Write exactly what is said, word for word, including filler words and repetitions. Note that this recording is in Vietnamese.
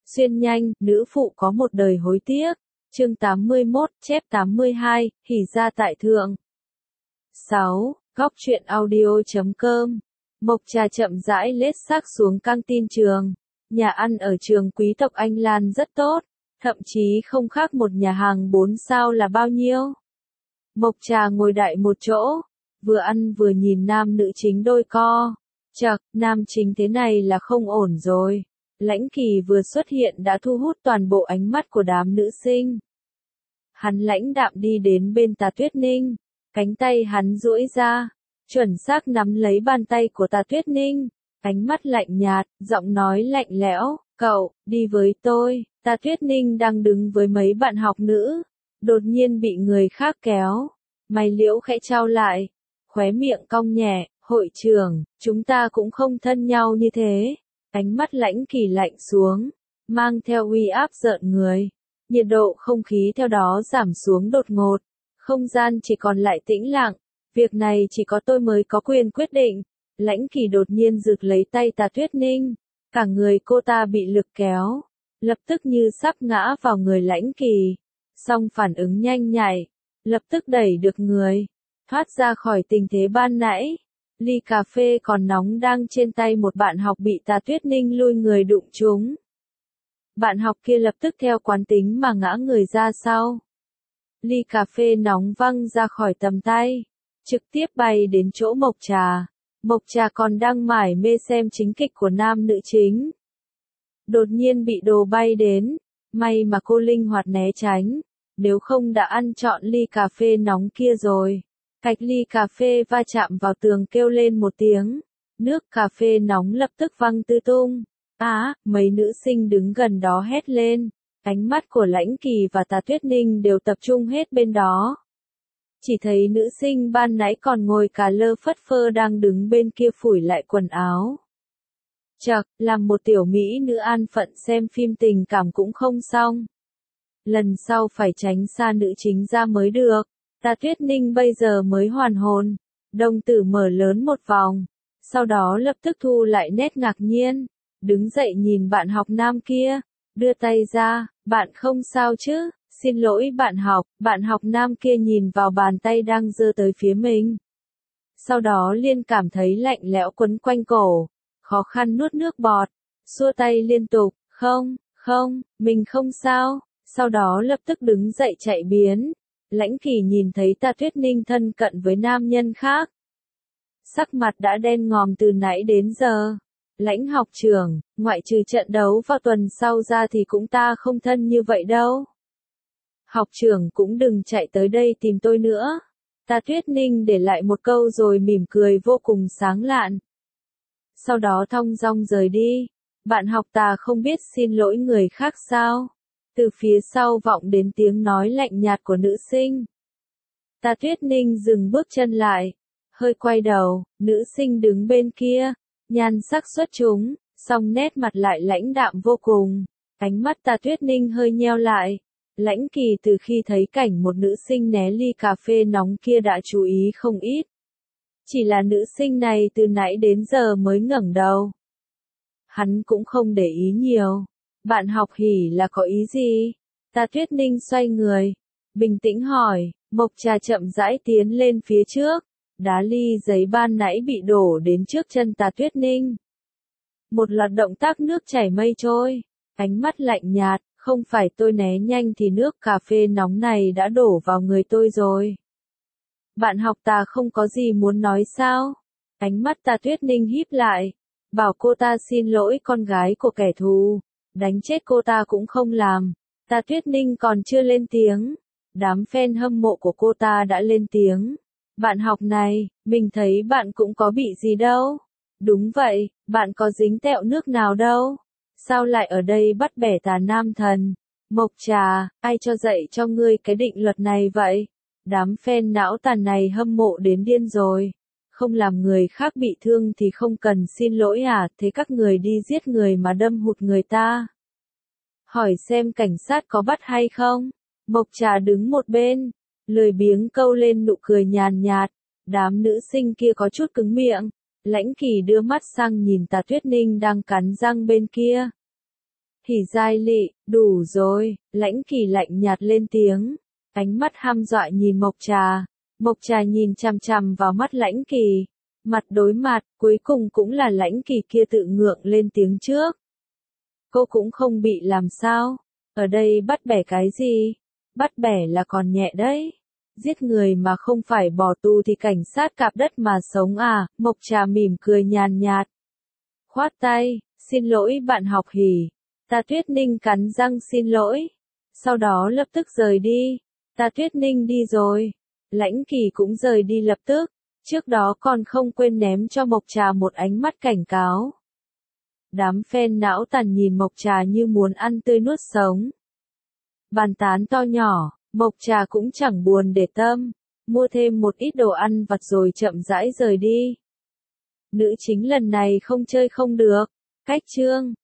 Xuyên nhanh, nữ phụ có một đời hối tiếc. Chương tám mươi mốt, chép tám mươi hai, hỉ ra tại thượng. sáu. Góc truyện audio chấm com. Mộc Trà chậm rãi lết xác xuống căng tin trường. Nhà ăn ở trường quý tộc Anh Lan rất tốt, thậm chí không khác một nhà hàng bốn sao là bao nhiêu. Mộc Trà ngồi đại một chỗ, vừa ăn vừa nhìn nam nữ chính đôi co. Chậc, nam chính thế này là không ổn rồi. Lãnh Kỳ vừa xuất hiện đã thu hút toàn bộ ánh mắt của đám nữ sinh. Hắn lãnh đạm đi đến bên Tà Tuyết Ninh, cánh tay hắn duỗi ra, chuẩn xác nắm lấy bàn tay của Tà Tuyết Ninh, ánh mắt lạnh nhạt, giọng nói lạnh lẽo, "Cậu, đi với tôi." Tà Tuyết Ninh đang đứng với mấy bạn học nữ, đột nhiên bị người khác kéo, mày liễu khẽ trao lại, khóe miệng cong nhẹ, "Hội trưởng, chúng ta cũng không thân nhau như thế." Ánh mắt Lãnh Kỳ lạnh xuống, mang theo uy áp rợn người. Nhiệt độ không khí theo đó giảm xuống đột ngột, không gian chỉ còn lại tĩnh lặng, việc này chỉ có tôi mới có quyền quyết định. Lãnh Kỳ đột nhiên giựt lấy tay Tà Tuyết Ninh, cả người cô ta bị lực kéo, lập tức như sắp ngã vào người Lãnh Kỳ, song phản ứng nhanh nhạy, lập tức đẩy được người, thoát ra khỏi tình thế ban nãy. Ly cà phê còn nóng đang trên tay một bạn học bị Tà Tuyết Ninh lôi người đụng trúng. Bạn học kia lập tức theo quán tính mà ngã người ra sau. Ly cà phê nóng văng ra khỏi tầm tay, trực tiếp bay đến chỗ Mộc Trà. Mộc Trà còn đang mải mê xem chính kịch của nam nữ chính. Đột nhiên bị đồ bay đến, may mà cô linh hoạt né tránh, nếu không đã ăn trọn ly cà phê nóng kia rồi. Cạch ly cà phê va chạm vào tường kêu lên một tiếng, nước cà phê nóng lập tức văng tứ tung. Á, mấy nữ sinh đứng gần đó hét lên, ánh mắt của Lãnh Kỳ và Tà Tuyết Ninh đều tập trung hết bên đó. Chỉ thấy nữ sinh ban nãy còn ngồi cà lơ phất phơ đang đứng bên kia phủi lại quần áo. Chậc, làm một tiểu mỹ nữ an phận xem phim tình cảm cũng không xong. Lần sau phải tránh xa nữ chính ra mới được. Tà Tuyết Ninh bây giờ mới hoàn hồn, đồng tử mở lớn một vòng, sau đó lập tức thu lại nét ngạc nhiên, đứng dậy nhìn bạn học nam kia, đưa tay ra, "Bạn không sao chứ?" "Xin lỗi bạn học." Bạn học nam kia nhìn vào bàn tay đang giơ tới phía mình. Sau đó liền cảm thấy lạnh lẽo quấn quanh cổ, khó khăn nuốt nước bọt, xua tay liên tục, "Không, không, mình không sao." Sau đó lập tức đứng dậy chạy biến. Lãnh Kỳ nhìn thấy Tà Tuyết Ninh thân cận với nam nhân khác, sắc mặt đã đen ngòm từ nãy đến giờ. "Lãnh học trưởng, ngoại trừ trận đấu vào tuần sau ra thì cũng ta không thân như vậy đâu. Học trưởng cũng đừng chạy tới đây tìm tôi nữa." Tà Tuyết Ninh để lại một câu rồi mỉm cười vô cùng sáng lạn. Sau đó thong dong rời đi. "Bạn học Tà không biết xin lỗi người khác sao?" Từ phía sau vọng đến tiếng nói lạnh nhạt của nữ sinh. Tà Tuyết Ninh dừng bước chân lại, hơi quay đầu, nữ sinh đứng bên kia, nhan sắc xuất chúng, song nét mặt lại lãnh đạm vô cùng. Ánh mắt Tà Tuyết Ninh hơi nheo lại. Lãnh Kỳ từ khi thấy cảnh một nữ sinh né ly cà phê nóng kia đã chú ý không ít. Chỉ là nữ sinh này từ nãy đến giờ mới ngẩng đầu. Hắn cũng không để ý nhiều. "Bạn học hỉ là có ý gì?" Tà Tuyết Ninh xoay người, bình tĩnh hỏi. Mộc Trà chậm rãi tiến lên phía trước, đá ly giấy ban nãy bị đổ đến trước chân Tà Tuyết Ninh. Một loạt động tác nước chảy mây trôi, ánh mắt lạnh nhạt, "Không phải tôi né nhanh thì nước cà phê nóng này đã đổ vào người tôi rồi." "Bạn học Tà không có gì muốn nói sao?" Ánh mắt Tà Tuyết Ninh híp lại, bảo cô ta xin lỗi con gái của kẻ thù. Đánh chết cô ta cũng không làm. Tà Tuyết Ninh còn chưa lên tiếng, đám fan hâm mộ của cô ta đã lên tiếng. "Bạn học này, mình thấy bạn cũng có bị gì đâu." "Đúng vậy, bạn có dính tẹo nước nào đâu. Sao lại ở đây bắt bẻ Tà nam thần?" "Mộc Trà, ai cho dạy cho ngươi cái định luật này vậy?" Đám fan não tàn này hâm mộ đến điên rồi. "Không làm người khác bị thương thì không cần xin lỗi à, thế các người đi giết người mà đâm hụt người ta. Hỏi xem cảnh sát có bắt hay không?" Mộc Trà đứng một bên, lười biếng câu lên nụ cười nhàn nhạt. Đám nữ sinh kia có chút cứng miệng. Lãnh Kỳ đưa mắt sang nhìn Tà Tuyết Ninh đang cắn răng bên kia. Hỉ Giai Lị, đủ rồi, Lãnh Kỳ lạnh nhạt lên tiếng, ánh mắt hăm dọa nhìn Mộc Trà. Mộc Trà nhìn chằm chằm vào mắt Lãnh Kỳ, mặt đối mặt, cuối cùng cũng là Lãnh Kỳ kia tự ngượng lên tiếng trước. Cô cũng không bị làm sao, ở đây bắt bẻ cái gì? Bắt bẻ là còn nhẹ đấy. Giết người mà không phải bỏ tù thì cảnh sát cạp đất mà sống à, Mộc Trà mỉm cười nhàn nhạt. Khoát tay, xin lỗi bạn học Hỉ. Ta Tuyết Ninh cắn răng xin lỗi. Sau đó lập tức rời đi. Ta Tuyết Ninh đi rồi. Lãnh Kỳ cũng rời đi lập tức. Trước đó còn không quên ném cho Mộc Trà một ánh mắt cảnh cáo. Đám fan não tàn nhìn Mộc Trà như muốn ăn tươi nuốt sống. Bàn tán to nhỏ, Mộc Trà cũng chẳng buồn để tâm. Mua thêm một ít đồ ăn vặt rồi chậm rãi rời đi. Nữ chính lần này không chơi không được. Cách chương